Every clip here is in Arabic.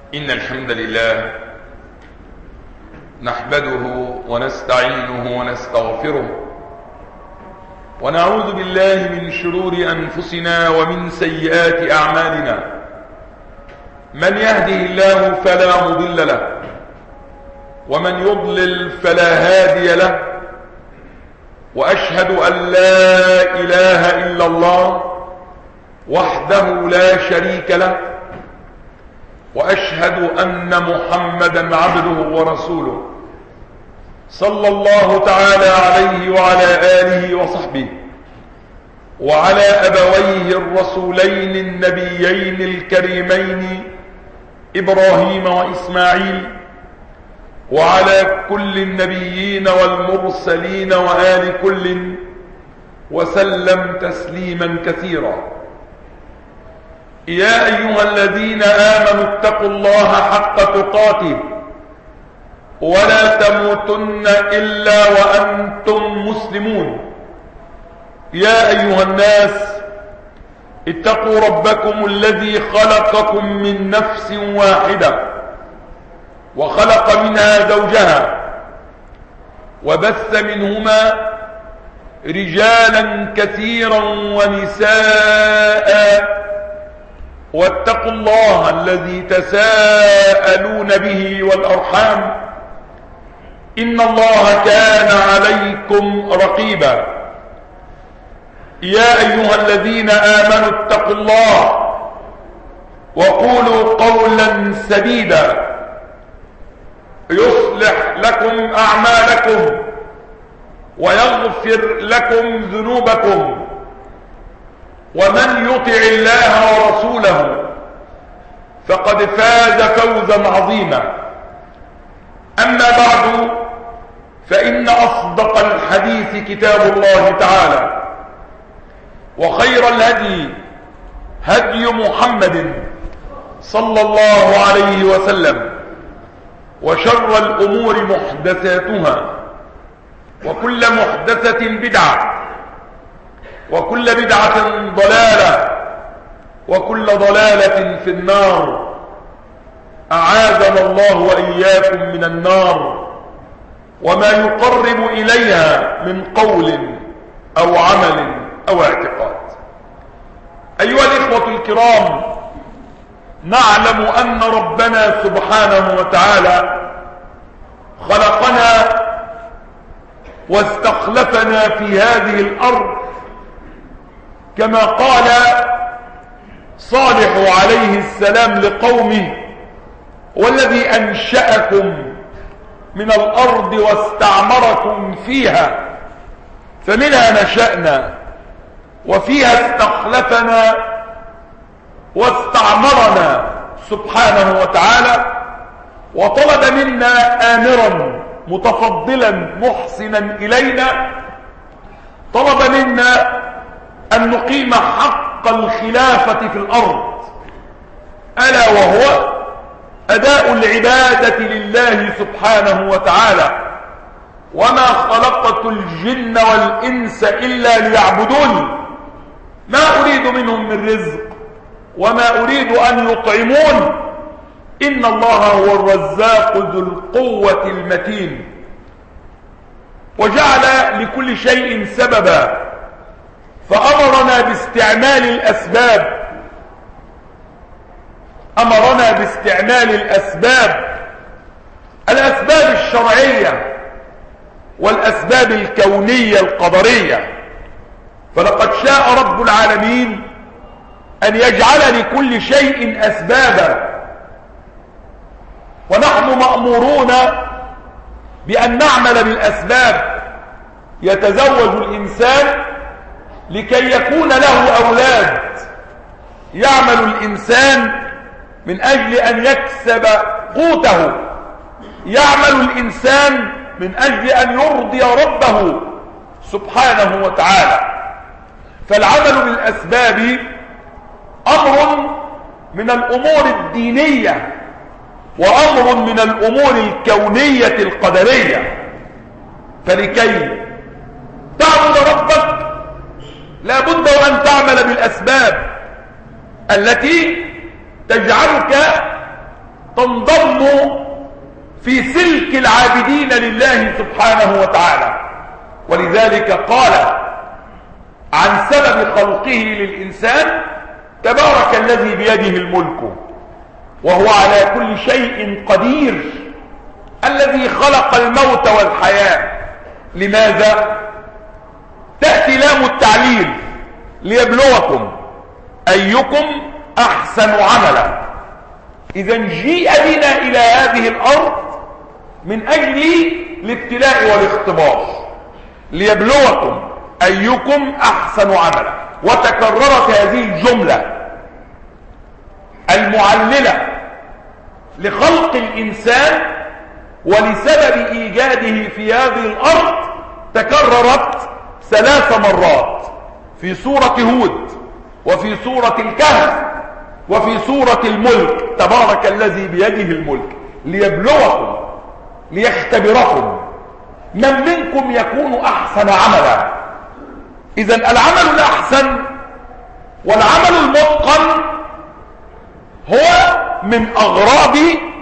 إن الحمد لله نحمده ونستعينه ونستغفره ونعوذ بالله من شرور أنفسنا ومن سيئات أعمالنا. من يهده الله فلا مضل له ومن يضلل فلا هادي له، وأشهد أن لا إله إلا الله وحده لا شريك له، وأشهد أن محمدا عبده ورسوله صلى الله تعالى عليه وعلى آله وصحبه وعلى أبويه الرسولين النبيين الكريمين إبراهيم وإسماعيل، وعلى كل النبيين والمرسلين وآل كل، وسلم تسليما كثيرا. يا أيها الذين آمنوا اتقوا الله حق تقاته ولا تموتن إلا وأنتم مسلمون. يا أيها الناس اتقوا ربكم الذي خلقكم من نفس واحدة وخلق منها زوجها وبث منهما رجالا كثيرا ونساء، واتقوا الله الذي تساءلون به والأرحام إن الله كان عليكم رقيبا. يا أيها الذين آمنوا اتقوا الله وقولوا قولا سديدا يصلح لكم أعمالكم ويغفر لكم ذنوبكم، ومن يطع الله ورسوله فقد فاز فوزا عظيما. أما بعد، فإن أصدق الحديث كتاب الله تعالى، وخير الهدي هدي محمد صلى الله عليه وسلم، وشر الأمور محدثاتها، وكل محدثة بدعة، وكل بدعة ضلالة، وكل ضلالة في النار. أعاذنا الله وإياكم من النار وما يقرب إليها من قول أو عمل أو اعتقاد. أيها الإخوة الكرام، نعلم أن ربنا سبحانه وتعالى خلقنا واستخلفنا في هذه الأرض كما قال صالح عليه السلام لقومه: والذي أنشأكم من الأرض واستعمركم فيها فمنها نشأنا وفيها استخلفنا واستعمرنا سبحانه وتعالى، وطلب منا آمرا متفضلا محسنا إلينا، طلب منا أن نقيم حق الخلافة في الأرض، ألا وهو أداء العبادة لله سبحانه وتعالى. وما خلقت الجن والإنس إلا ليعبدوني ما أريد منهم من رزق وما أريد أن يطعمون، إن الله هو الرزاق ذو القوة المتين. وجعل لكل شيء سببا، فأمرنا باستعمال الأسباب، أمرنا باستعمال الأسباب الشرعية والأسباب الكونية القدرية. فلقد شاء رب العالمين أن يجعل لكل شيء أسبابا، ونحن مأمورون بأن نعمل بالأسباب. يتزوج الإنسان لكي يكون له أولاد، يعمل الإنسان من أجل أن يكسب قوته، يعمل الإنسان من أجل أن يرضي ربه سبحانه وتعالى. فالعمل بالأسباب أمر من الأمور الدينية، وأمر من الأمور الكونية القدرية. فلكي تعبد ربك لا بد وأن تعمل بالأسباب التي تجعلك تنضم في سلك العابدين لله سبحانه وتعالى. ولذلك قال عن سبب خلقه للإنسان: تبارك الذي بيده الملك وهو على كل شيء قدير، الذي خلق الموت والحياة. لماذا؟ تأتي لام التعليل: ليبلوكم أيكم أحسن عملا. إذا جيء بنا إلى هذه الأرض من أجل الابتلاء والاختبار، ليبلوكم أيكم أحسن عملا. وتكررت هذه الجملة المعللة لخلق الإنسان ولسبب إيجاده في هذه الأرض، تكررت 3 مرات في سورة هود، وفي سورة الكهف، وفي سورة الملك: تبارك الذي بيده الملك ليبلوكم، ليختبركم من منكم يكون أحسن عملا. إذن العمل الأحسن والعمل المتقن هو من أغراض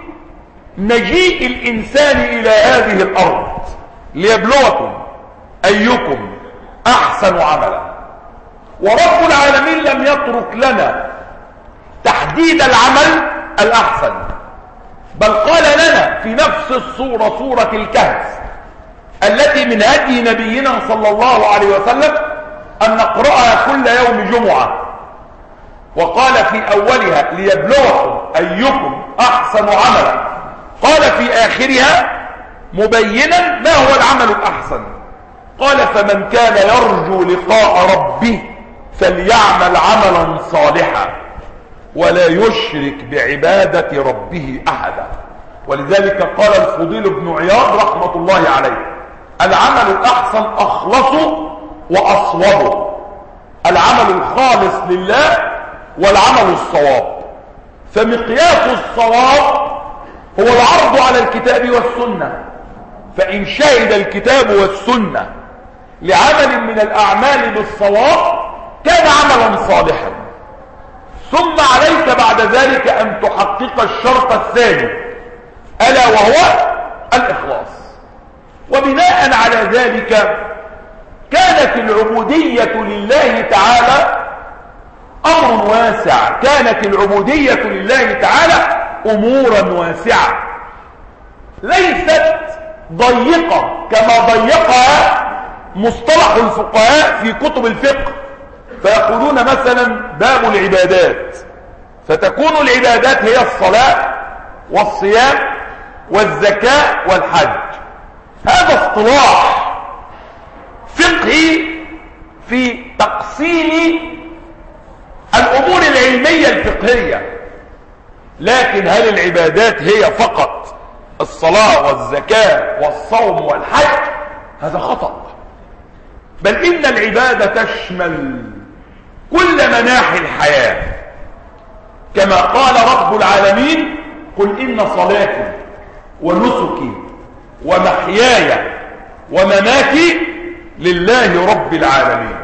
مجيء الإنسان إلى هذه الأرض، ليبلوكم أيكم أحسن عملا. ورب العالمين لم يترك لنا تحديد العمل الأحسن، بل قال لنا في نفس السورة، سورة الكهف، التي من هدي نبينا صلى الله عليه وسلم أن نقرأها كل يوم جمعة، وقال في أولها: ليبلوكم أيكم أحسن عملا. قال في آخرها مبينا ما هو العمل الأحسن، قال: فمن كان يرجو لقاء ربه فليعمل عملا صالحا ولا يشرك بعبادة ربه أحدا. ولذلك قال الفضيل بن عياض رحمة الله عليه: العمل الأحسن أخلص وأصوب، العمل الخالص لله والعمل الصواب. فمقياس الصواب هو العرض على الكتاب والسنة، فإن شهد الكتاب والسنة لعمل من الأعمال بالصواب كان عملا صالحا. ثم عليك بعد ذلك أن تحقق الشرط الثاني، ألا وهو الإخلاص. وبناء على ذلك كانت العبودية لله تعالى أمر واسع، كانت العبودية لله تعالى أمورا واسعة، ليست ضيقة كما ضيقها مصطلح الفقهاء في كتب الفقه، فيقولون مثلا باب العبادات، فتكون العبادات هي الصلاة والصيام والزكاة والحج. هذا اصطلاح فقهي في تقسيم الأمور العلمية الفقهية، لكن هل العبادات هي فقط الصلاة والزكاة والصوم والحج؟ هذا خطأ، بل إن العبادة تشمل كل مناحي الحياة، كما قال رب العالمين: قل إن صلاتي ونسكي ومحياي ومماتي لله رب العالمين.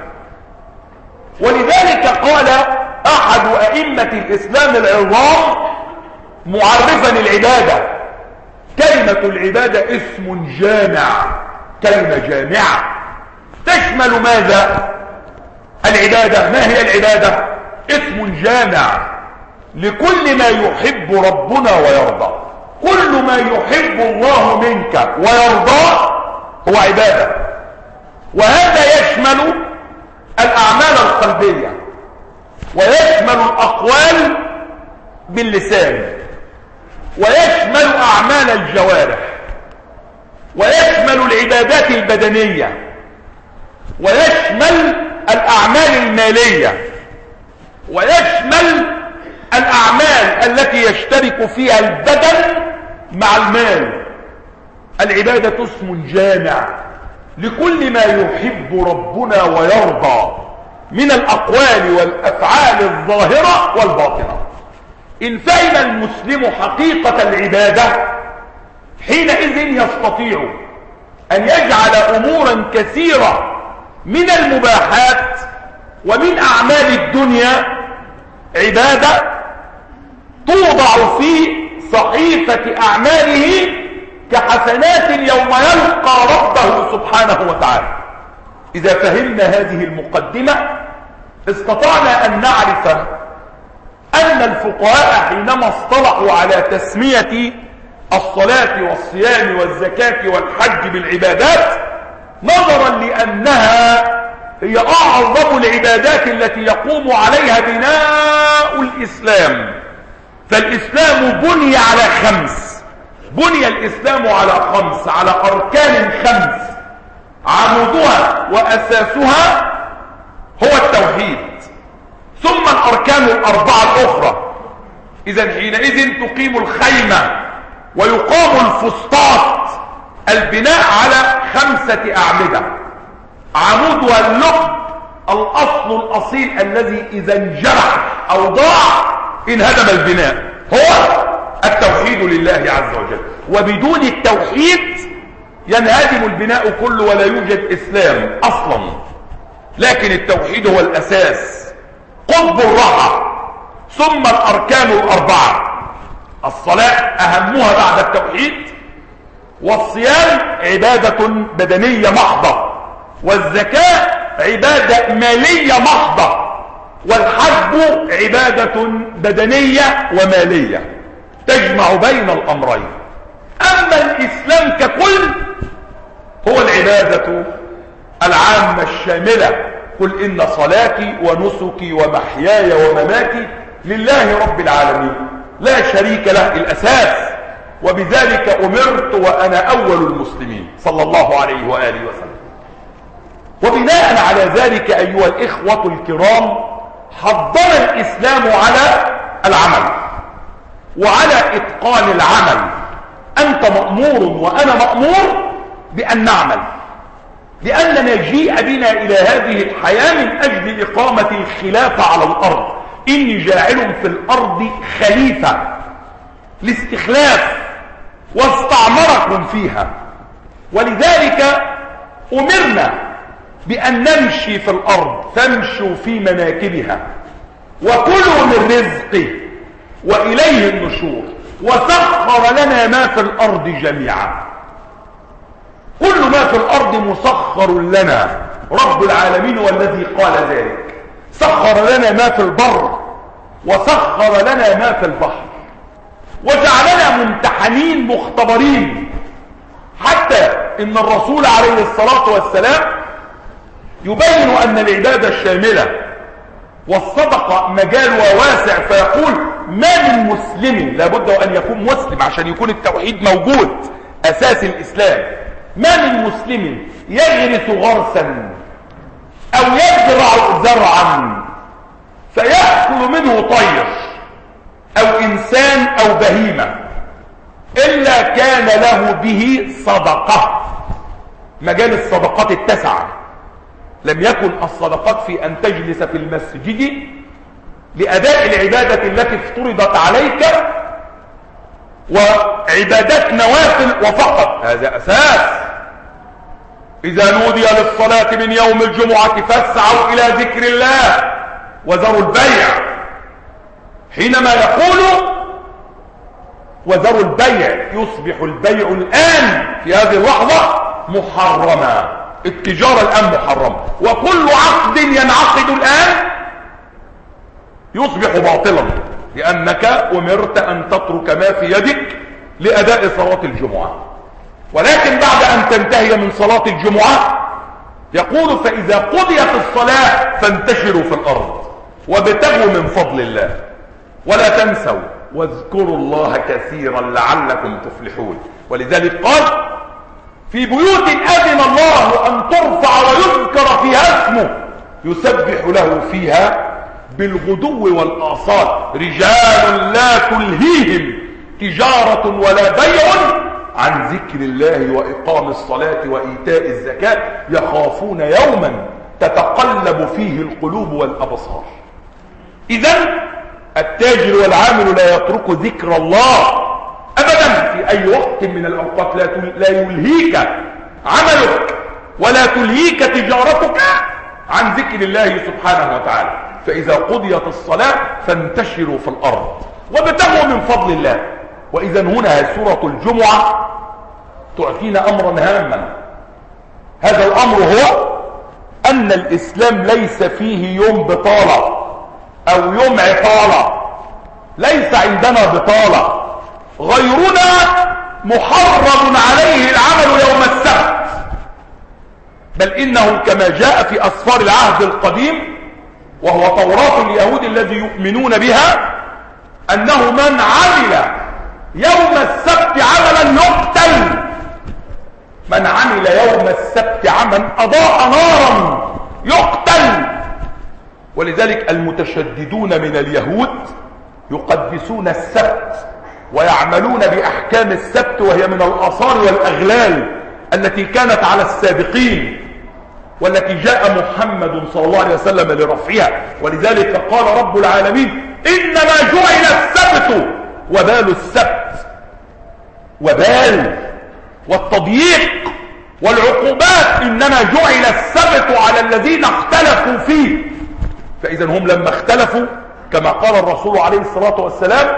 ولذلك قال أحد أئمة الإسلام العظام معرفا العبادة: كلمة العبادة اسم جامع، كلمة جامعة تشمل ماذا؟ العبادة. ما هي العبادة؟ اسم جامع لكل ما يحب ربنا ويرضى. كل ما يحب الله منك ويرضاه هو عبادة، وهذا يشمل الأعمال القلبية، ويشمل الأقوال باللسان، ويشمل أعمال الجوارح، ويشمل العبادات البدنية، ويشمل الأعمال المالية، ويشمل الأعمال التي يشترك فيها البدن مع المال. العبادة اسم جامع لكل ما يحب ربنا ويرضى من الأقوال والأفعال الظاهرة والباطنة. إن فهم المسلم حقيقة العبادة حينئذ يستطيع أن يجعل أمورا كثيرة من المباحات ومن أعمال الدنيا عبادة توضع في صحيفة أعماله كحسنات يوم يلقى ربه سبحانه وتعالى. إذا فهمنا هذه المقدمة استطعنا أن نعرف أن الفقهاء حينما اصطلحوا على تسمية الصلاة والصيام والزكاة والحج بالعبادات نظرا لأنها هي أعظم العبادات التي يقوم عليها بناء الإسلام. فالإسلام بني على خمس، بني الإسلام على خمس، على أركان خمس، عمودها وأساسها هو التوحيد، ثم الأركان الأربعة الأخرى. إذن حينئذ تقيم الخيمة ويقام الفسطاط، البناء على 5 أعمدة، عمودها اللب، الأصل الأصيل الذي إذا انجرح أو ضاع انهدم البناء، هو التوحيد لله عز وجل. وبدون التوحيد ينهدم البناء كله ولا يوجد إسلام أصلا. لكن التوحيد هو الأساس، قطب الراحة. ثم الأركان الأربعة، الصلاة أهمها بعد التوحيد، والصيام عبادة بدنية محضة، والزكاة عبادة مالية محضة، والحج عبادة بدنية ومالية تجمع بين الأمرين. أما الإسلام ككل هو العبادة العامة الشاملة، قل إن صلاتي ونسكي ومحياي ومماتي لله رب العالمين لا شريك له، الأساس. وبذلك أمرت وأنا أول المسلمين صلى الله عليه وآله وسلم. وبناء على ذلك أيها الإخوة الكرام حضنا الإسلام على العمل وعلى إتقان العمل. أنت مأمور وأنا مأمور بأن نعمل، لأننا جيء بنا إلى هذه الحياة من أجل إقامة الخلافة على الأرض. إني جاعل في الأرض خليفة، لاستخلاف، واستعمركم فيها. ولذلك أمرنا بأن نمشي في الأرض، فامشوا في مناكبها وكلوا من رزقه وإليه النشور، وسخر لنا ما في الأرض جميعا. كل ما في الأرض مسخر لنا، رب العالمين والذي قال ذلك. سخر لنا ما في البر وسخر لنا ما في البحر، وجعلنا ممتحنين مختبرين، حتى إن الرسول عليه الصلاة والسلام يبين أن العبادة الشاملة والصدقة مجالها واسع، فيقول ما من مسلم، لابد أن يكون مسلم عشان يكون التوحيد موجود أساس الإسلام، ما من مسلم يغرس غرسا أو يزرع زرعا فيأكل منه طير أو إنسان أو بهيمة إلا كان له به صدقة. مجال الصدقات التسعة، لم يكن الصدقات في أن تجلس في المسجد لأداء العبادة التي افترضت عليك وعبادات نوافل وفقط، هذا أساس. إذا نودي للصلاة من يوم الجمعة فاسعوا إلى ذكر الله وذروا البيع. حينما يقول وذروا البيع يصبح البيع الآن في هذه اللحظة محرما، التجارة الآن محرمة، وكل عقد ينعقد الآن يصبح باطلا، لأنك أمرت أن تترك ما في يدك لأداء صلاة الجمعة. ولكن بعد أن تنتهي من صلاة الجمعة يقول فإذا قضيت الصلاة فانتشروا في الأرض وابتغوا من فضل الله ولا تنسوا واذكروا الله كثيرا لعلكم تفلحون. ولذلك قال في بيوت أذن الله أن ترفع ويذكر فيها اسمه يسبح له فيها بالغدو والآصال رجال لا تلهيهم تجارة ولا بيع عن ذكر الله وإقام الصلاة وإيتاء الزكاة يخافون يوما تتقلب فيه القلوب والأبصار. إذن التاجر والعامل لا يترك ذكر الله أبدا في أي وقت من الأوقات، لا يلهيك عملك ولا تلهيك تجارتك عن ذكر الله سبحانه وتعالى. فإذا قضيت الصلاة فانتشروا في الأرض وابتغوا من فضل الله. وإذا هنا سورة الجمعة تعطينا أمرا هاما. هذا الأمر هو أن الإسلام ليس فيه يوم بطالة أو يوم عطالة، ليس عندنا بطالة. غيرنا محرم عليه العمل يوم السبت، بل إنه كما جاء في أسفار العهد القديم وهو توراة اليهود الذي يؤمنون بها، أنه من عمل يوم السبت عملا يقتل. من عمل يوم السبت عملا أضاء نارا يقتل. ولذلك المتشددون من اليهود يقدسون السبت ويعملون بأحكام السبت، وهي من الآثار والأغلال التي كانت على السابقين والتي جاء محمد صلى الله عليه وسلم لرفعها. ولذلك قال رب العالمين: إنما جعل السبت وبال السبت. وبال والتضييق والعقوبات إنما جعل السبت على الذين اختلفوا فيه. فإذا هم لما اختلفوا كما قال الرسول عليه الصلاة والسلام: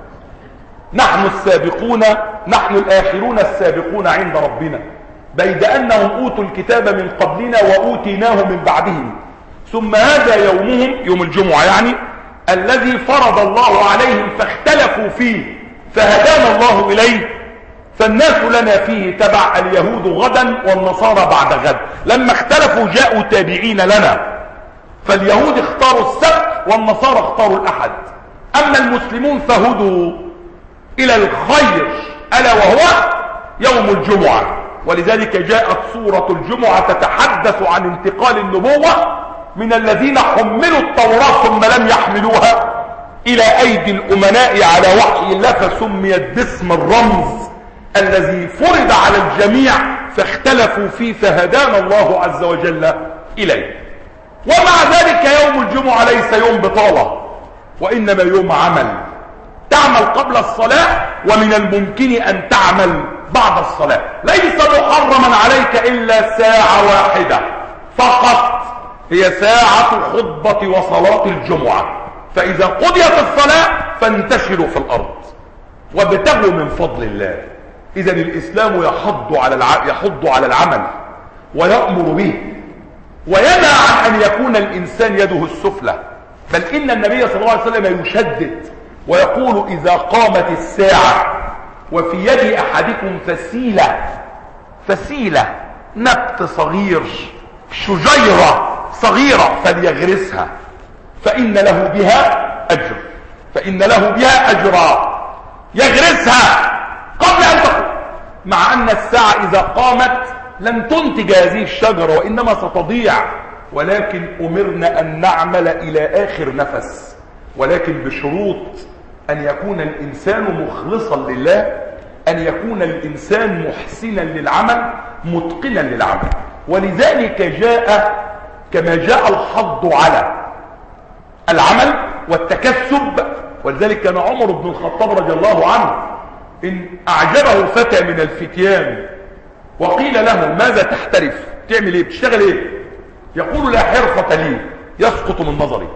نحن السابقون، نحن الآخرون السابقون عند ربنا، بيد أنهم أوتوا الكتاب من قبلنا وأوتيناه من بعدهم، ثم هذا يومهم، يوم الجمعة يعني، الذي فرض الله عليهم فاختلفوا فيه فهدانا الله إليه، فالناس لنا فيه تبع، اليهود غدا والنصارى بعد غد. لما اختلفوا جاءوا تابعين لنا، فاليهود اختاروا السبت والنصارى اختاروا الأحد. أما المسلمون فهدوا إلى الخير ألا وهو يوم الجمعة. ولذلك جاءت سورة الجمعة تتحدث عن انتقال النبوة من الذين حملوا التوراة ثم لم يحملوها إلى أيدي الأمناء على وحي الله، فسميت باسم الرمز الذي فرض على الجميع فاختلفوا فيه فهدانا الله عز وجل إليه. ومع ذلك يوم الجمعة ليس يوم بطالة، وإنما يوم عمل. تعمل قبل الصلاة، ومن الممكن أن تعمل بعد الصلاة. ليس محرما عليك إلا ساعة واحدة فقط، هي ساعة خطبة وصلاة الجمعة. فإذا قضيت الصلاة فانتشروا في الأرض وابتغوا من فضل الله. إذا الإسلام يحض على العمل ويأمر به وينهى عن أن يكون الإنسان يده السفلى، بل إن النبي صلى الله عليه وسلم يشدد ويقول: إذا قامت الساعة وفي يد أحدكم فسيلة نبت صغير، شجيرة صغيرة، فليغرسها فإن له بها أجر، يغرسها قبل أن تقوم. مع أن الساعة إذا قامت لن تنتج هذه الشجرة وإنما ستضيع، ولكن أمرنا أن نعمل إلى آخر نفس، ولكن بشروط: أن يكون الإنسان مخلصا لله، أن يكون الإنسان محسنا للعمل، متقنا للعمل. ولذلك جاء كما جاء الحض على العمل والتكسب. ولذلك كان عمر بن الخطاب رضي الله عنه إن أعجبه فتى من الفتيان وقيل له: ماذا تحترف؟ تعمل ايه؟ بتشتغل ايه؟ يقول: لا حرفة لي، يسقط من نظري.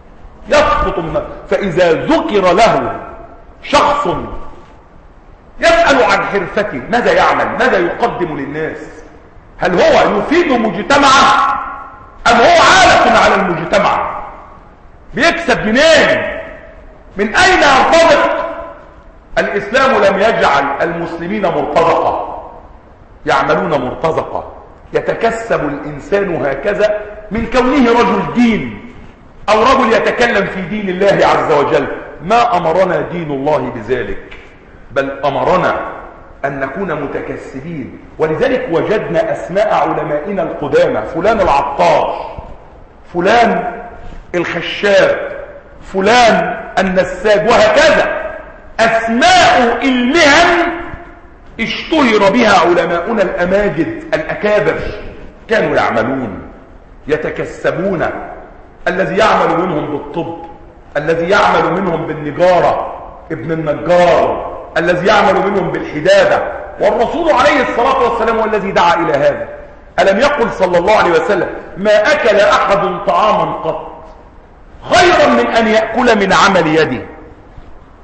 فإذا ذكر له شخص يسأل عن حرفته، ماذا يعمل؟ ماذا يقدم للناس؟ هل هو يفيد مجتمعه أم هو عالة على المجتمع؟ بيكسب منين؟ من أين يرتزق؟ الإسلام لم يجعل المسلمين مرتزقة، يعملون مرتزقة. يتكسب الإنسان هكذا من كونه رجل دين أو رجل يتكلم في دين الله عز وجل. ما أمرنا دين الله بذلك، بل أمرنا أن نكون متكسبين. ولذلك وجدنا أسماء علمائنا القدامى: فلان العطار، فلان الخشاب، فلان النساج، وهكذا أسماء المهن اشتهر بها علماؤنا الأماجد الأكابر. كانوا يعملون يتكسبون، الذي يعمل منهم بالطب، الذي يعمل منهم بالنجارة ابن النجار، الذي يعمل منهم بالحدادة. والرسول عليه الصلاة والسلام هو الذي دعا إلى هذا. ألم يقل صلى الله عليه وسلم: ما أكل أحد طعاما قط خيرا من أن يأكل من عمل يده،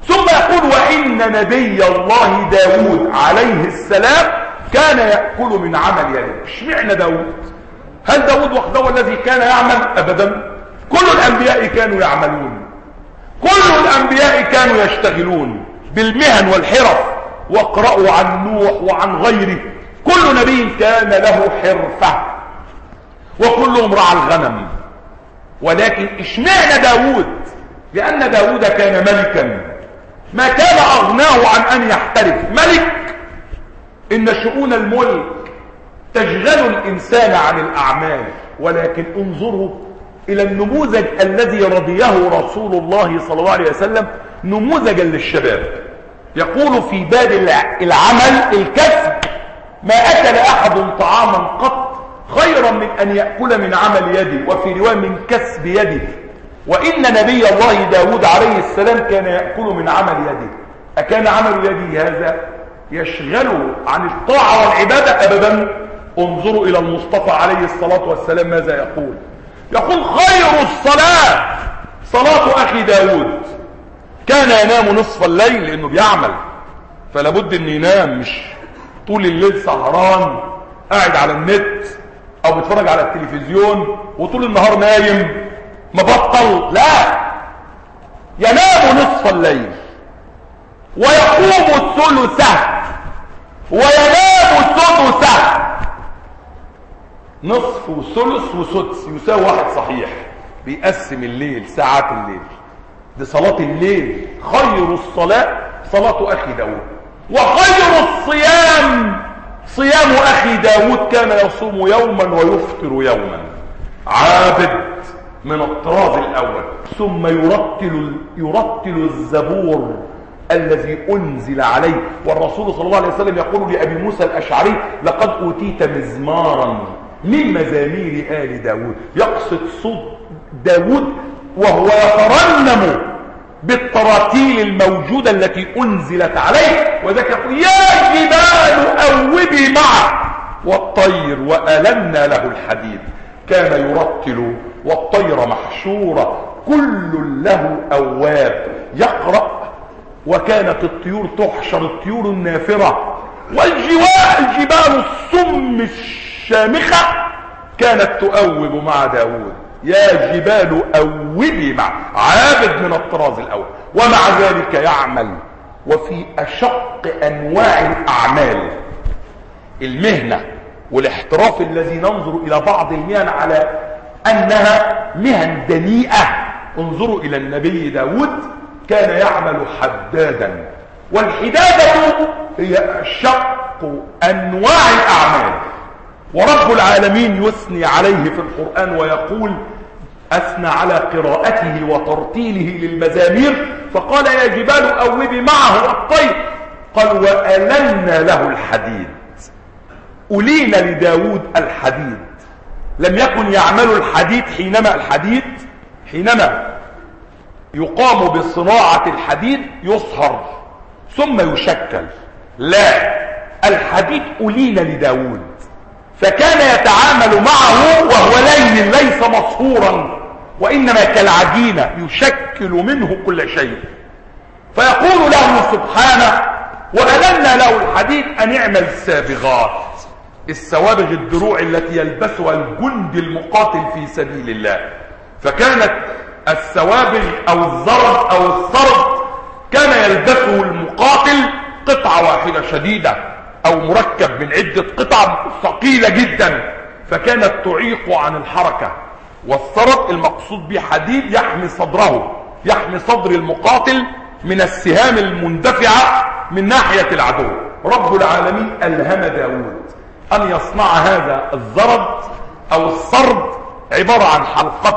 ثم يقول وإن نبي الله داود عليه السلام كان يأكل من عمل يده. اشمعنى داود؟ هل داود وحده الذي كان يعمل؟ أبدا، كل الأنبياء كانوا يعملون، كل الأنبياء كانوا يشتغلون بالمهن والحرف، واقرأوا عن نوح وعن غيره، كل نبي كان له حرفة وكلهم رعى الغنم. ولكن اشمعنى داود؟ لأن داود كان ملكا، ما كان أغناه عن أن يحترف. ملك، إن شؤون الملك تشغل الإنسان عن الأعمال. ولكن انظروا إلى النموذج الذي رضيه رسول الله صلى الله عليه وسلم نموذجا للشباب. يقول في باب العمل الكسب: ما أكل أحد طعاما قط خيرا من أن يأكل من عمل يده، وفي رواية من كسب يده. وإن نبي الله داود عليه السلام كان يأكل من عمل يده. أكان عمل يده هذا يشغله عن الطاعة والعبادة؟ أبدا. انظروا إلى المصطفى عليه الصلاة والسلام ماذا يقول. يقول خير الصلاة صلاة أخي داود. كان ينام نصف الليل لأنه بيعمل، فلا بد أن ينام، مش طول الليل سهران قاعد على النت أو بيتفرج على التلفزيون وطول النهار نايم مبطل. لا، ينام نصف الليل ويقوم الثلثة وينام سدسه. نصف وثلث وسدس يساوي واحد صحيح. بيقسم الليل، ساعات الليل دي صلاة الليل. خير الصلاة صلاة أخي داود، وخير الصيام صيام أخي داود. كان يصوم يوما ويفطر يوما. عابد من الطراز الأول. ثم يرتل الزبور الذي أنزل عليه. والرسول صلى الله عليه وسلم يقول لأبي موسى الأشعري: لقد أوتيت مزمارا من مزامير آل داود. يقصد صوت داود وهو يترنم بالتراتيل الموجودة التي أنزلت عليه. وذلك يقول: يا جبال أوبي معه والطير وألنا له الحديد. كان يرتل والطير محشورة، كل له أواب يقرأ. وكانت الطيور تحشر، الطيور النافرة. والجبال الصم الشامخة كانت تؤوب مع داود. يا جبال أوبي مع. عابد من الطراز الأول، ومع ذلك يعمل. وفي أشق أنواع الأعمال المهنة والاحتراف الذي ننظر إلى بعض المهن على أنها مهن دنيئة. انظروا إلى النبي داود، كان يعمل حدادا. والحدادة هي أشق أنواع الأعمال. ورب العالمين يثني عليه في القرآن ويقول: أثنى على قراءته وترتيله للمزامير فقال: يا جبال أوبي معه الطير. قال: وألنا له الحديد. ألين لداود الحديد. لم يكن يعمل الحديد حينما يقام بصناعة الحديد يصهر ثم يشكل. لا، الحديد ألين لداود، فكان يتعامل معه وهو لين ليس مصهورا، وإنما كالعجينة يشكل منه كل شيء. فيقول له سبحانه: وألنا له الحديد أن اعمل سابغات. السوابغ الدروع التي يلبسها الجند المقاتل في سبيل الله. فكانت السوابغ أو الزرد أو الصرد كان يلبسه المقاتل قطعة واحدة شديدة أو مركب من عدة قطع ثقيلة جدا، فكانت تعيق عن الحركة. والصرد المقصود به حديد يحمي صدره، يحمي صدر المقاتل من السهام المندفعة من ناحية العدو. رب العالمين ألهم داود أن يصنع هذا الزرد أو الصرد عبارة عن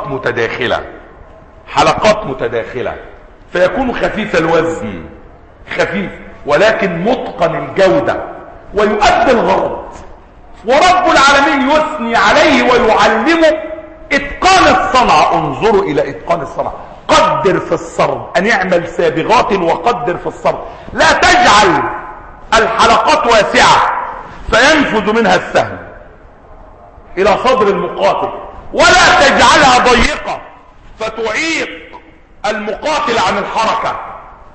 حلقات متداخلة، فيكون خفيف الوزن، خفيف ولكن متقن الجودة ويؤدي الغرض. ورب العالمين يثني عليه ويعلمه اتقان الصنعة. انظروا الى اتقان الصنعة. قدر في الصرد، ان يعمل سابغات وقدر في الصرد. لا تجعل الحلقات واسعة فينفذ منها السهم الى صدر المقاتل، ولا تجعلها ضيقة فتعيق المقاتل عن الحركة.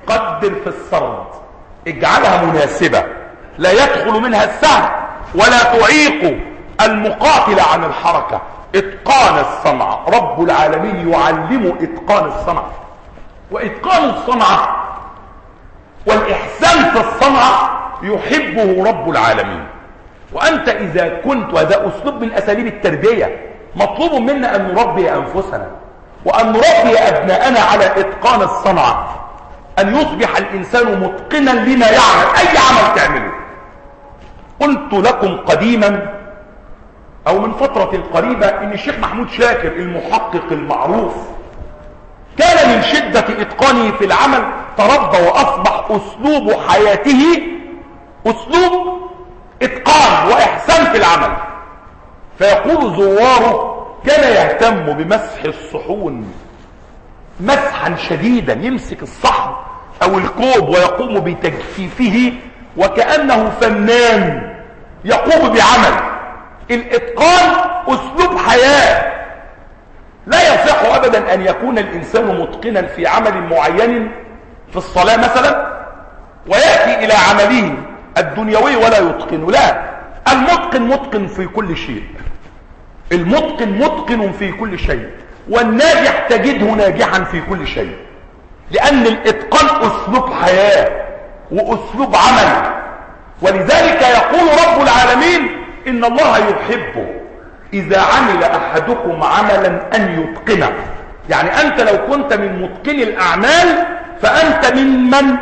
قدر في السرد، اجعلها مناسبة لا يدخل منها السهم ولا تعيق المقاتل عن الحركة. اتقان الصنعة، رب العالمين يعلم اتقان الصنعة، واتقان الصنعة والإحسان في الصنعة يحبه رب العالمين. وأنت إذا كنت، وهذا أسلوب من أساليب التربية، مطلوب منا أن نربي أنفسنا وأن نربي أبناءنا على إتقان الصنعة، أن يصبح الإنسان متقنا لما يعمل، أي عمل تعمله. قلت لكم قديما أو من فترة قريبة إن الشيخ محمود شاكر المحقق المعروف كان من شدة إتقانه في العمل تربى وأصبح أسلوب حياته أسلوب إتقان وإحسان في العمل. فيقول زواره كان يهتم بمسح الصحون مسحا شديدا، يمسك الصحن أو الكوب ويقوم بتجفيفه وكأنه فنان يقوم بعمل. الإتقان أسلوب حياة. لا يصح أبدا أن يكون الإنسان متقنا في عمل معين في الصلاة مثلا ويأتي إلى عمله الدنيوي ولا يتقن. لا، المتقن متقن في كل شيء، المتقن متقن في كل شيء، والناجح تجده ناجحا في كل شيء، لأن الإتقان أسلوب حياة وأسلوب عمل. ولذلك يقول رب العالمين إن الله يحب إذا عمل أحدكم عملا أن يتقنه. يعني أنت لو كنت من متقن الأعمال فأنت ممن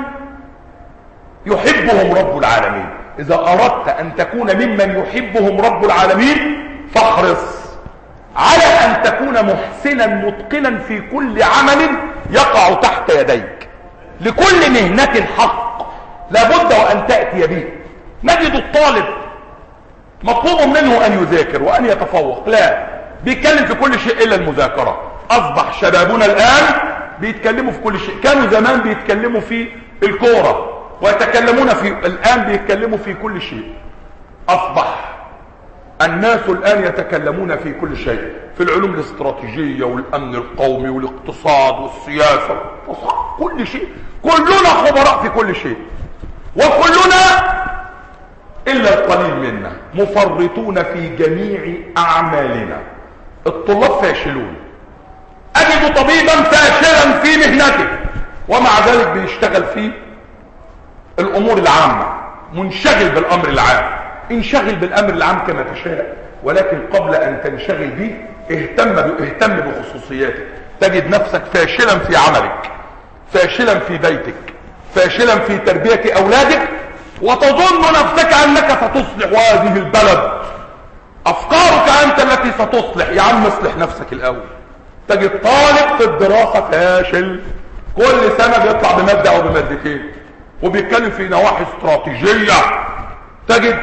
يحبهم رب العالمين. إذا أردت أن تكون ممن يحبهم رب العالمين فاحرص على أن تكون محسنا متقنا في كل عمل يقع تحت يديك. لكل مهنة حق لابد وأن تأتي به. نجد الطالب مطلوب منه أن يذاكر وأن يتفوق، لا، بيتكلم في كل شيء إلا المذاكرة. أصبح شبابنا الآن بيتكلموا في كل شيء. كانوا زمان بيتكلموا في الكورة ويتكلمون في، الآن بيتكلموا في كل شيء. أصبح الناس الآن يتكلمون في كل شيء، في العلوم الاستراتيجية والأمن القومي والاقتصاد والسياسة، كل شيء. كلنا خبراء في كل شيء، وكلنا إلا القليل منا مفرطون في جميع أعمالنا. الطلاب فاشلون. أجد طبيبا فاشلا في مهنته ومع ذلك بيشتغل في الأمور العامة، منشغل بالأمر العام. انشغل بالأمر العام كما تشاء، ولكن قبل أن تنشغل به اهتم بخصوصياتك. تجد نفسك فاشلا في عملك، فاشلا في بيتك، فاشلا في تربية أولادك، وتظن نفسك أنك ستصلح هذه البلد. أفكارك أنت التي ستصلح. يا عم اصلح نفسك الأول. تجد طالب في الدراسة فاشل، كل سنة بيطلع بمادة أو بمادتين وبيتكلم في نواحي استراتيجية. تجد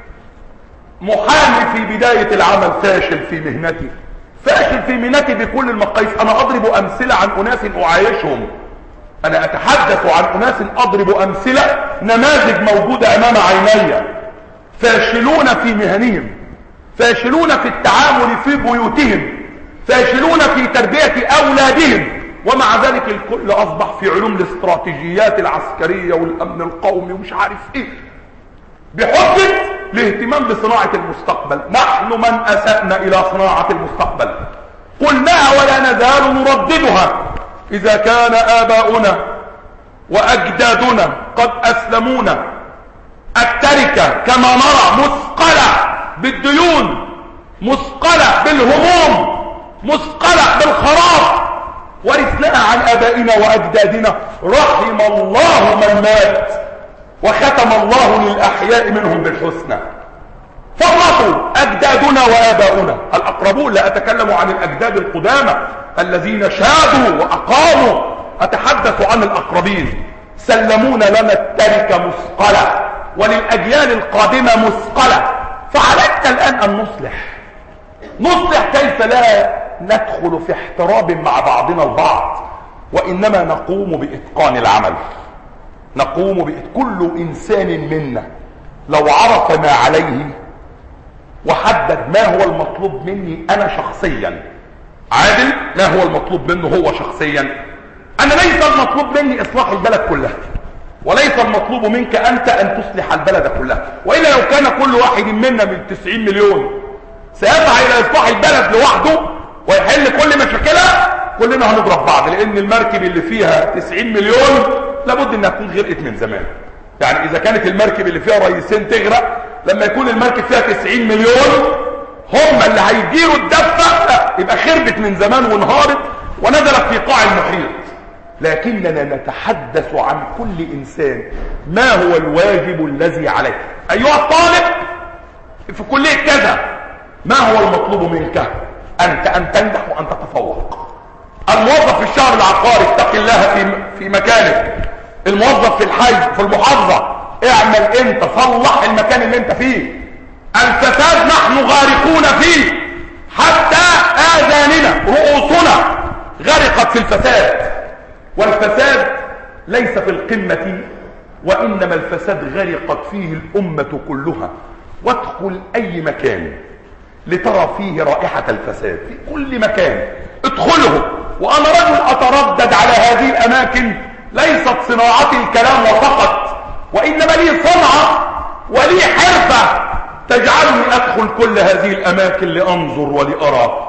محامي في بداية العمل فاشل في مهنته، فاشل في مهنته بكل المقاييس. أنا أضرب أمثلة عن أناس أعايشهم، أنا أتحدث عن أناس أضرب أمثلة، نماذج موجودة أمام عيني، فاشلون في مهنهم، فاشلون في التعامل في بيوتهم، فاشلون في تربية أولادهم، ومع ذلك الكل أصبح في علوم الاستراتيجيات العسكرية والأمن القومي ومش عارف إيه، بحجة الاهتمام بصناعة المستقبل. نحن من أسأنا إلى صناعة المستقبل، قلناها ولا نزال نرددها. إذا كان آباؤنا وأجدادنا قد أسلمونا التركة كما نرى مثقلة بالديون، مثقلة بالهموم، مثقلة بالخراب، ورثناها عن آبائنا وأجدادنا، رحم الله من مات وختم الله للأحياء منهم بالحسنى. فرطوا أجدادنا وآباؤنا الأقربون، لا أتكلم عن الأجداد القدامى الذين شادوا وأقاموا، أتحدث عن الأقربين. سلمون لنا التركة مثقلة وللأجيال القادمة مثقلة. فعليك الآن أن نصلح كيف لا ندخل في احتراب مع بعضنا البعض، وإنما نقوم بإتقان العمل. كل إنسان منا لو عرف ما عليه وحدد ما هو المطلوب مني أنا شخصيا، عادل ما هو المطلوب منه هو شخصيا، انا ليس المطلوب مني اصلاح البلد كلها، وليس المطلوب منك انت ان تصلح البلد كلها، والا لو كان كل واحد منا من 90 مليون سيسعى الى اصلاح البلد لوحده ويحل كل مشاكلها، كلنا هنضرب بعض، لان المركب اللي فيها 90 مليون لابد انها تكون غرقت من زمان. يعني اذا كانت المركب اللي فيها رئيسين تغرق، لما يكون المركب فيها 90 مليون هم اللي هيديروا الدفة يبقى خربت من زمان وانهارت ونزلت في قاع المحيط. لكننا نتحدث عن كل انسان ما هو الواجب الذي عليه. ايها الطالب في كلية كذا، ما هو المطلوب منك؟ انت ان تنجح وان تتفوق. الموظف في الشهر العقاري اتق الله في مكانك. الموظف في الحي في المحافظة اعمل انت، صلح المكان اللي انت فيه. الفساد نحن غارقون فيه، حتى آذاننا رؤوسنا غرقت في الفساد. والفساد ليس في القمة، وإنما الفساد غرقت فيه الأمة كلها. وادخل أي مكان لترى فيه رائحة الفساد، في كل مكان ادخله. وأنا رجل أتردد على هذه الأماكن، ليست صناعتي الكلام وفقط، وإنما لي صنعة ولي حرفة تجعلني أدخل كل هذه الأماكن لأنظر ولأرى.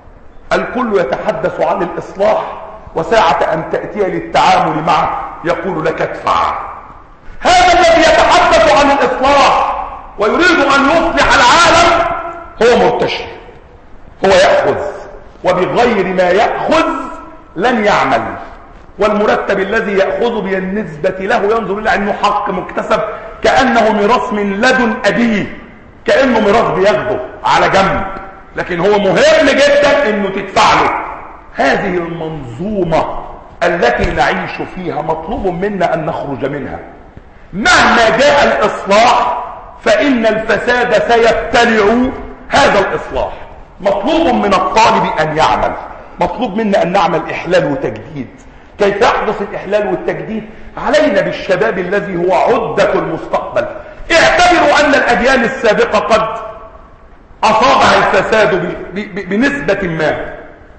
الكل يتحدث عن الإصلاح، وساعة أن تأتي للتعامل معه يقول لك ادفع. هذا الذي يتحدث عن الإصلاح ويريد أن يصلح العالم هو مرتشي، هو يأخذ، وبغير ما يأخذ لن يعمل. والمرتب الذي يأخذ بالنسبة له ينظر إلى أنه حق مكتسب، كأنه ميراث من لدن أبيه، كأنه ميراث بياخده على جنب، لكن هو مهم جدا أنه تدفع له. هذه المنظومة التي نعيش فيها مطلوب منا أن نخرج منها. مهما جاء الإصلاح فإن الفساد سيبتلع هذا الإصلاح. مطلوب من الطالب أن يعمل، مطلوب منا أن نعمل إحلال وتجديد. كيف يحدث الإحلال والتجديد؟ علينا بالشباب الذي هو عدة المستقبل. اعتبروا أن الأجيال السابقة قد أصابها الفساد بنسبة ما.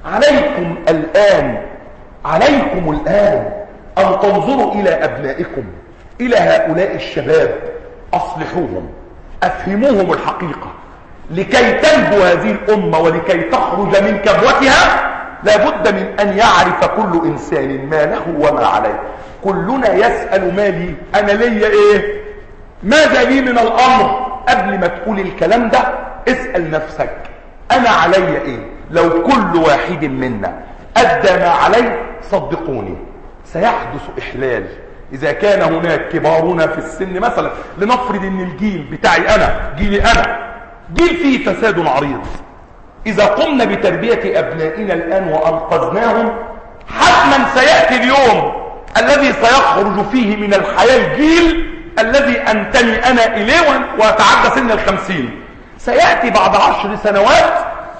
عليكم الآن أن تنظروا إلى أبنائكم، إلى هؤلاء الشباب، أصلحوهم، أفهموهم الحقيقة. لكي تنجو هذه الأمة ولكي تخرج من كبوتها لابد من أن يعرف كل إنسان ما له وما عليه. كلنا يسأل ما لي، أنا لي إيه، ماذا لي من الأمر. قبل ما تقول الكلام ده اسأل نفسك أنا علي إيه. لو كل واحد منا أدى ما عليه صدقوني سيحدث إحلال. إذا كان هناك كبارنا في السن مثلا، لنفرض أن الجيل بتاعي أنا، جيلي أنا، جيل فيه فساد عريض، إذا قمنا بتربية أبنائنا الآن وأنقذناهم، حتما سيأتي اليوم الذي سيخرج فيه من الحياة الجيل الذي أنتمي أنا إليه وأتعدى سن 50. سيأتي بعد 10 سنوات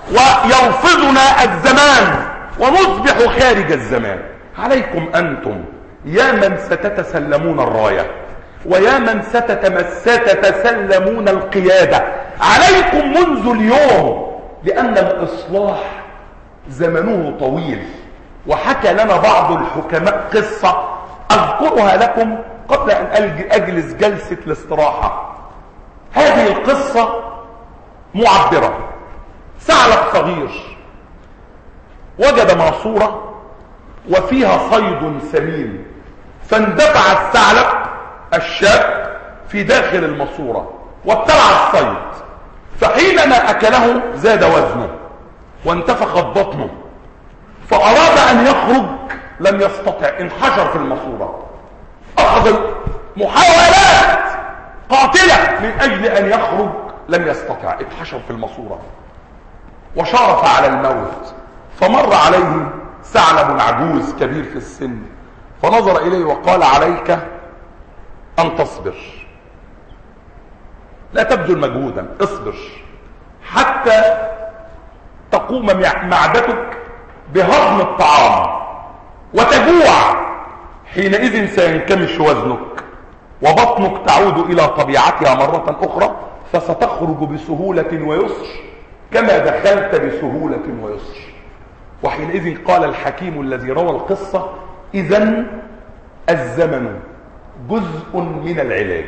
ويرفضنا الزمان ونصبح خارج الزمان. عليكم أنتم يا من ستتسلمون الراية، ويا من ستتسلمون القيادة، عليكم منذ اليوم، لأن الإصلاح زمنه طويل. وحكى لنا بعض الحكماء قصة أذكرها لكم قبل أن أجلس جلسة الاستراحة. هذه القصة معبرة. ثعلب صغير وجد ماسورة وفيها صيد سمين، فاندفع الثعلب الشاب في داخل الماسورة وابتلع الصيد، فحينما أكله زاد وزنه وانتفخت بطنه، فأراد أن يخرج لم يستطع، انحشر في الماسورة. أخذ محاولات قاتلة من أجل أن يخرج لم يستطع، اتحشر في الماسورة وشارف على الموت. فمر عليه ثعلب عجوز كبير في السن، فنظر إليه وقال عليك أن تصبر، لا تبذل مجهودا، اصبر حتى تقوم معدتك بهضم الطعام وتجوع، حينئذ سينكمش وزنك وبطنك تعود إلى طبيعتها مرة أخرى، فستخرج بسهولة ويسر كما دخلت بسهولة ويسر. وحينئذ قال الحكيم الذي روى القصة إذن الزمن جزء من العلاج.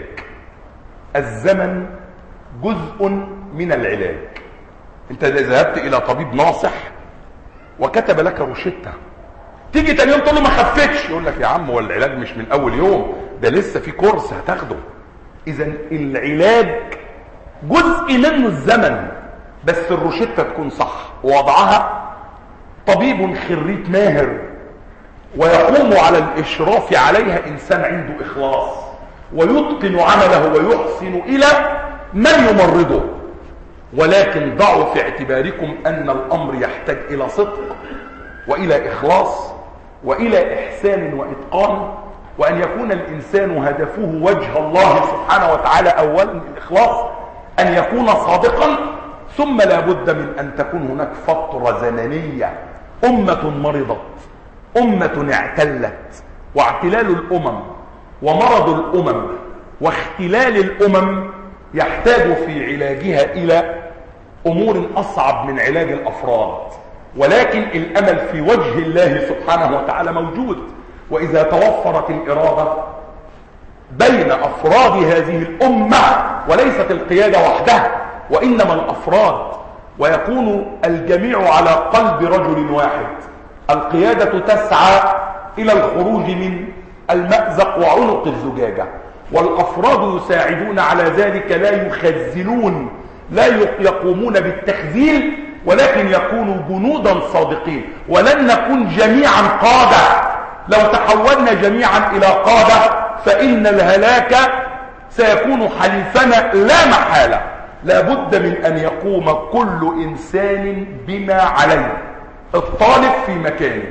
الزمن جزء من العلاج. انت اذا ذهبت الى طبيب ناصح وكتب لك روشته، تيجي تاني يوم تقول له ما خفتش، يقول لك يا عم هو العلاج مش من اول يوم، ده لسه في كورس هتاخده. اذا العلاج جزء منه الزمن، بس الروشته تكون صح، ووضعها طبيب خريج ماهر ويقوم على الاشراف عليها انسان عنده اخلاص ويتقن عمله ويحسن الى من يمرضه. ولكن ضعوا في اعتباركم ان الامر يحتاج الى صدق والى اخلاص والى احسان واتقان، وان يكون الانسان هدفه وجه الله سبحانه وتعالى اولا الاخلاص، ان يكون صادقا، ثم لا بد من ان تكون هناك فترة زمنية. امة مرضت، امة اعتلت، واعتلال الامم ومرض الامم واختلال الامم يحتاج في علاجها الى امور اصعب من علاج الافراد، ولكن الامل في وجه الله سبحانه وتعالى موجود. واذا توفرت الاراده بين افراد هذه الامه، وليست القياده وحدها وانما الافراد، ويكون الجميع على قلب رجل واحد، القياده تسعى الى الخروج من المأزق وعنق الزجاجه، والافراد يساعدون على ذلك، لا يخزلون، لا يقومون بالتخذيل، ولكن يكونوا جنودا صادقين. ولن نكون جميعا قادة. لو تحولنا جميعا الى قادة فان الهلاك سيكون حليفنا لا محالة. لا بد من ان يقوم كل انسان بما عليه، الطالب في مكانه،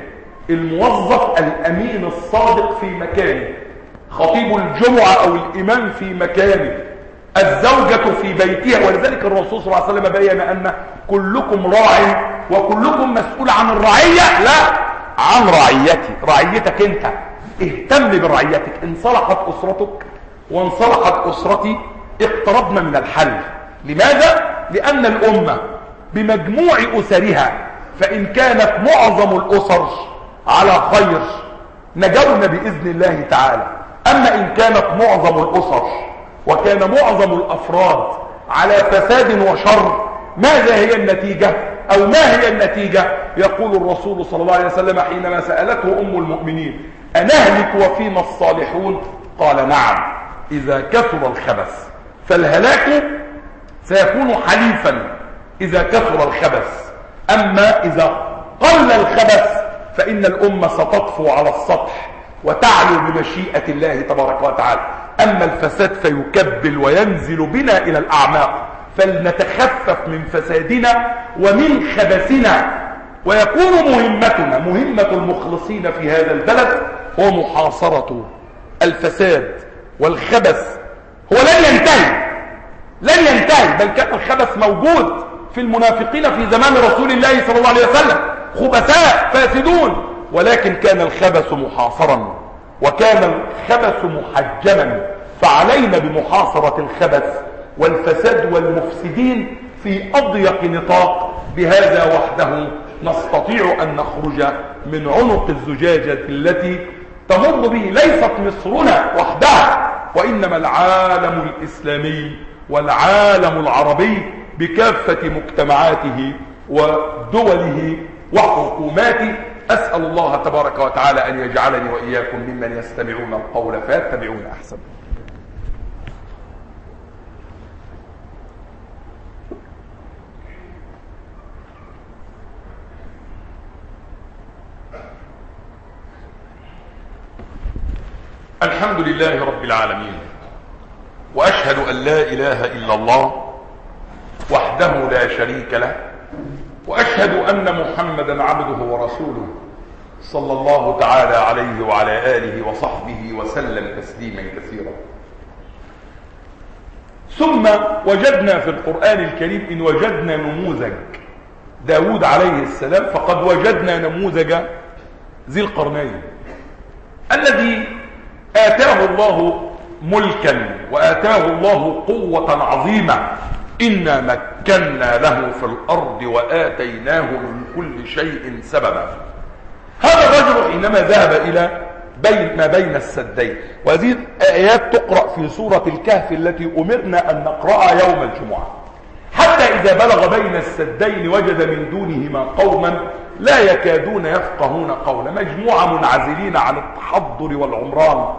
الموظف الامين الصادق في مكانه، خطيب الجمعة او الامام في مكانه، الزوجة في بيتها. ولذلك الرسول صلى الله عليه وسلم بيّن ان كلكم راع وكلكم مسؤول عن الرعية، لا عن رعيتي، رعيتك انت. اهتم برعيتك. ان صلحت اسرتك وان صلحت اسرتي اقتربنا من الحل. لماذا؟ لان الامة بمجموع اسرها، فان كانت معظم الاسر على خير نجونا باذن الله تعالى. اما ان كانت معظم الاسر وكان معظم الافراد على فساد وشر، ماذا هي النتيجة؟ او ما هي النتيجة؟ يقول الرسول صلى الله عليه وسلم حينما سألته ام المؤمنين أنهلك وفينا الصالحون؟ قال نعم، اذا كثر الخبث. فالهلاك سيكون حليفا اذا كثر الخبث، اما اذا قل الخبث فان الامة ستطفو على السطح وتعلو بمشيئة الله تبارك وتعالى. اما الفساد فيكبل وينزل بنا الى الاعماق، فلنتخفف من فسادنا ومن خبثنا. ويكون مهمتنا، مهمة المخلصين في هذا البلد، هو محاصرة الفساد والخبث. هو لن ينتهي، لن ينتهي، بل كان الخبث موجود في المنافقين في زمان رسول الله صلى الله عليه وسلم، خبثاء فاسدون، ولكن كان الخبث محاصرا وكان الخبث محجما. فعلينا بمحاصرة الخبث والفساد والمفسدين في أضيق نطاق. بهذا وحده نستطيع أن نخرج من عنق الزجاجة التي تمر به ليست مصرنا وحدها، وإنما العالم الإسلامي والعالم العربي بكافة مجتمعاته ودوله وحكوماته. أسأل الله تبارك وتعالى أن يجعلني وإياكم ممن يستمعون القول فيتبعون أحسن. الحمد لله رب العالمين، وأشهد أن لا إله إلا الله وحده لا شريك له، وأشهد أن محمدا عبده ورسوله صلى الله تعالى عليه وعلى آله وصحبه وسلم تسليما كثيرا. ثم وجدنا في القرآن الكريم إن وجدنا نموذج داود عليه السلام، فقد وجدنا نموذج ذي القرنين الذي آتاه الله ملكا وآتاه الله قوة عظيمة. إنا مكنا له في الأرض وآتيناه من كل شيء سببا. هذا الرجل حينما ذهب إلى ما بين السدين، وهذه الآيات تقرأ في سورة الكهف التي أمرنا أن نقرأها يوم الجمعة، حتى إذا بلغ بين السدين وجد من دونهما قوما لا يكادون يفقهون قولا، مجموعة منعزلين عن التحضر والعمران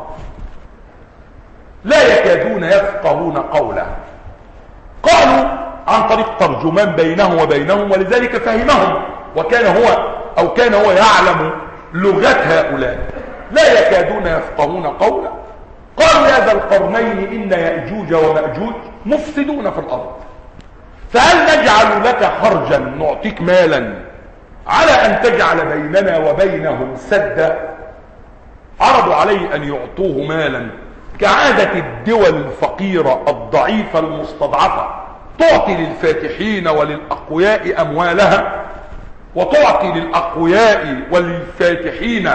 لا يكادون يفقهون قولا. قالوا عن طريق ترجمان بينه وبينهم، ولذلك فهمهم، كان هو يعلم لغة هؤلاء. لا يكادون يفقهون قولا. قالوا يا ذا القرنين إن يأجوج ومأجوج مفسدون في الأرض، فهل نجعل لك خرجا نعطيك مالا على أن تجعل بيننا وبينهم سدا؟ عرضوا عليه أن يعطوه مالا كعادة الدول الفقيرة الضعيفة المستضعفة، تعطي للفاتحين وللأقوياء أموالها، وتعطي للأقوياء والفاتحين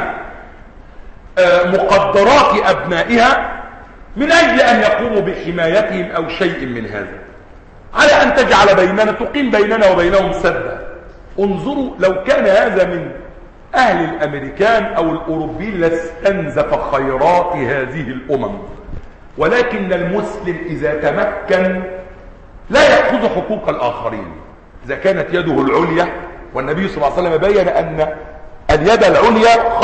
مقدرات أبنائها من أجل أن يقوموا بحمايتهم أو شيء من هذا، على أن تجعل تقيم بيننا وبينهم سدا. انظروا، لو كان هذا من أهل الأمريكان أو الأوروبيين لاستنزف خيرات هذه الأمم، ولكن المسلم إذا تمكن لا يأخذ حقوق الآخرين إذا كانت يده العليا، والنبي صلى الله عليه وسلم بين أن اليد العليا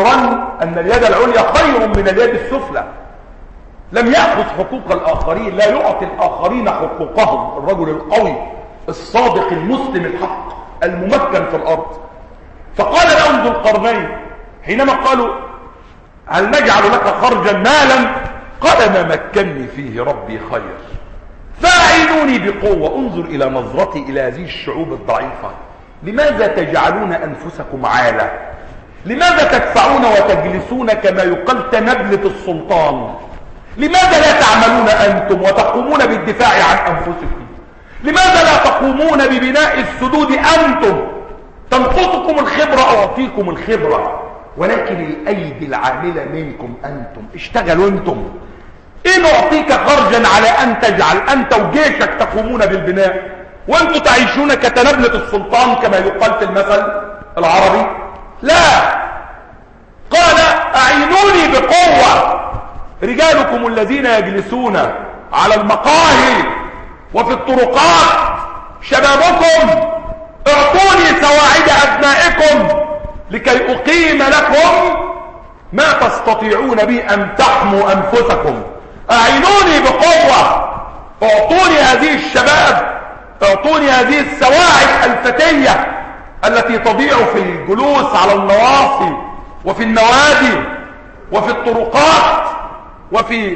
خير من اليد السفلى. لم يأخذ حقوق الآخرين، لا يعطي الآخرين حقوقهم. الرجل القوي الصادق المسلم الحق الممكن في الأرض. فقال لهم ذو القرنين حينما قالوا هل نجعل لك خرجا مالا؟ قال ما مكنني فيه ربي خير فاعينوني بقوة. انظر إلى نظرتي إلى هذه الشعوب الضعيفة. لماذا تجعلون أنفسكم عالة؟ لماذا تدفعون وتجلسون كما يقال تنبلة السلطان؟ لماذا لا تعملون أنتم وتقومون بالدفاع عن أنفسكم؟ لماذا لا تقومون ببناء السدود أنتم؟ تنقصكم الخبرة، أعطيكم الخبرة، ولكن الأيدي العاملة منكم أنتم. اشتغلوا أنتم. إن أعطيك خرجا على أن تجعل أنت وجيشك تقومون بالبناء، وأنتم تعيشون كتنبلة السلطان كما يقال في المثل العربي؟ لا. قال أعينوني بقوة. رجالكم الذين يجلسون على المقاهي وفي الطرقات، شبابكم اعطوني سواعد أبنائكم لكي أقيم لكم ما تستطيعون به أن تحموا أنفسكم. أعينوني بقوة. اعطوني هذه الشباب، اعطوني هذه السواعد الفتية التي تضيع في الجلوس على النواصي وفي النوادي وفي الطرقات وفي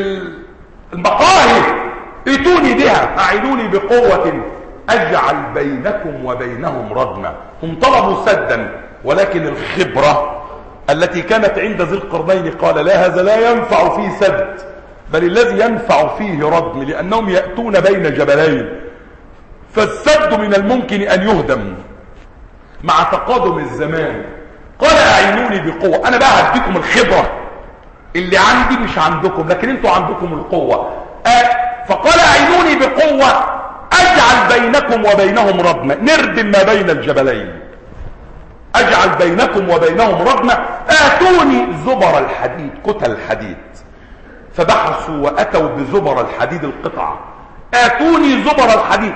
المقاهي. ائتوني بها. أعينوني بقوة أجعل بينكم وبينهم ردما. هم طلبوا سدا، ولكن الخبرة التي كانت عند ذي القرنين قال لا، هذا لا ينفع فيه سد، بل الذي ينفع فيه ردم، لأنهم يأتون بين جبلين، فالسد من الممكن أن يهدم مع تقادم الزمان. قال أعينوني بقوة. أنا بقى هديكم الخبرة اللي عندي مش عندكم، لكن انتوا عندكم القوة. فقال أعينوني بقوة أجعل بينكم وبينهم ردما. نردم ما بين الجبلين، أجعل بينكم وبينهم ردما. آتوني زبر الحديد، كتل الحديد. فبحثوا وأتوا بزبر الحديد القطع. آتوني زبر الحديد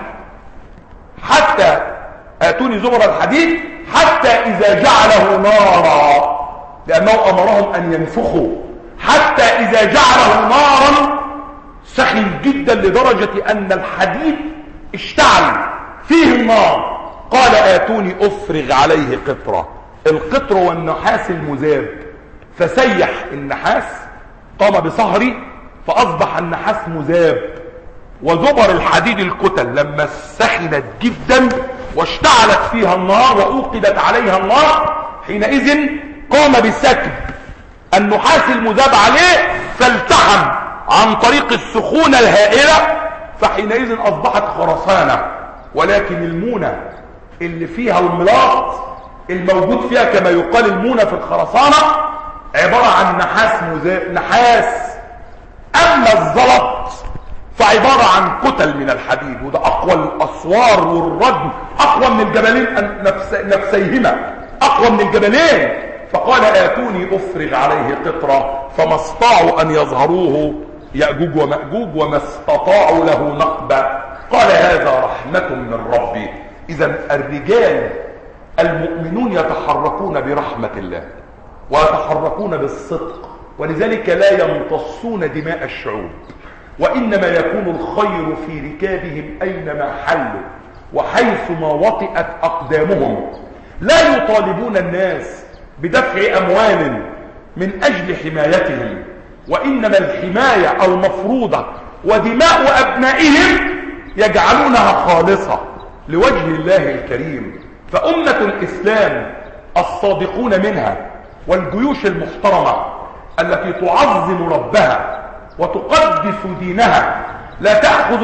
آتوني زبر الحديد حتى إذا جعله نارا، لأنه أمرهم أن ينفخوا، حتى إذا جعله نارا سخن جدا لدرجة أن الحديد اشتعل فيه النار. قال آتوني أفرغ عليه قطرة. القطر والنحاس المذاب، فسيح النحاس، قام بصهره فأصبح النحاس مذاب. وزبر الحديد الكتل لما سخنت جدا واشتعلت فيها النار وأوقدت عليها النار، حينئذ قام بسكب النحاس المذاب عليه فالتحم عن طريق السخونة الهائلة، فحينئذ أصبحت خرسانة. ولكن المونة اللي فيها الملاط الموجود فيها كما يقال المونة في الخرسانة عبارة عن نحاس. أما الزلط فعبارة عن كتل من الحديد، وده أقوى الأسوار والردم، أقوى من الجبلين نفسيهما، اقوى من الجبلين. فقال اتوني افرغ عليه قطرة، فما استطاعوا ان يظهروه يأجوج ومأجوج وما استطاعوا له نقبة. قال هذا رحمة من ربي. اذا الرجال المؤمنون يتحركون برحمة الله ويتحركون بالصدق، ولذلك لا يمتصون دماء الشعوب، وإنما يكون الخير في ركابهم أينما حلوا وحيثما وطئت أقدامهم. لا يطالبون الناس بدفع أموال من أجل حمايتهم، وإنما الحماية المفروضة ودماء أبنائهم يجعلونها خالصة لوجه الله الكريم. فأمة الإسلام الصادقون منها والجيوش المحترمة التي تعظم ربها وتقدس دينها لا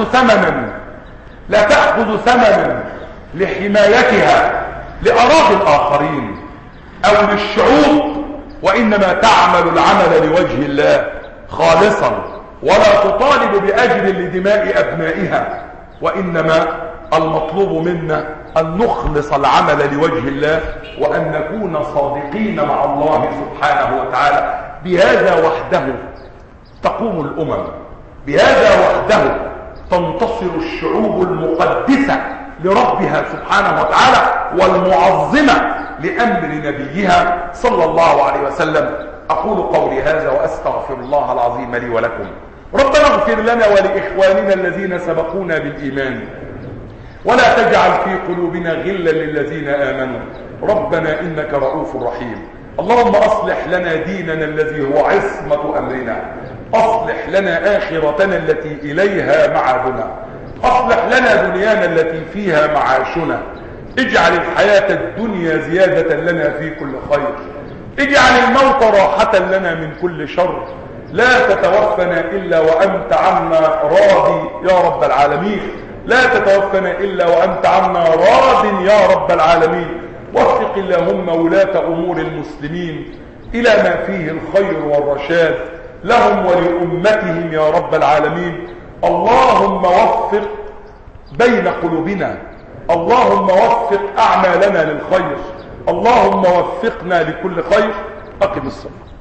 تأخذ ثمنا لحمايتها لأراضي الآخرين أو للشعوب، وإنما تعمل العمل لوجه الله خالصا، ولا تطالب بأجر لدماء أبنائها، وإنما المطلوب منا أن نخلص العمل لوجه الله، وأن نكون صادقين مع الله سبحانه وتعالى. بهذا وحده تقوم الأمم، بهذا وحده تنتصر الشعوب المقدسة لربها سبحانه وتعالى والمعظمة لأمر نبيها صلى الله عليه وسلم. أقول قولي هذا وأستغفر الله العظيم لي ولكم. ربنا اغفر لنا ولإخواننا الذين سبقونا بالإيمان، ولا تجعل في قلوبنا غلا للذين آمنوا ربنا إنك رؤوف رحيم. اللهم أصلح لنا ديننا الذي هو عصمة أمرنا، أصلح لنا آخرتنا التي إليها معادنا، أصلح لنا دنيانا التي فيها معاشنا، اجعل الحياة الدنيا زيادة لنا في كل خير، اجعل الموت راحة لنا من كل شر، لا تتوفنا إلا وأنت عنا راضي يا رب العالمين، لا تتوفنا إلا وأنت عنا راض يا رب العالمين. وفق اللهم ولاة أمور المسلمين إلى ما فيه الخير والرشاد لهم ولأمتهم يا رب العالمين. اللهم وفق بين قلوبنا، اللهم وفق أعمالنا للخير، اللهم وفقنا لكل خير. أقم الصلاة.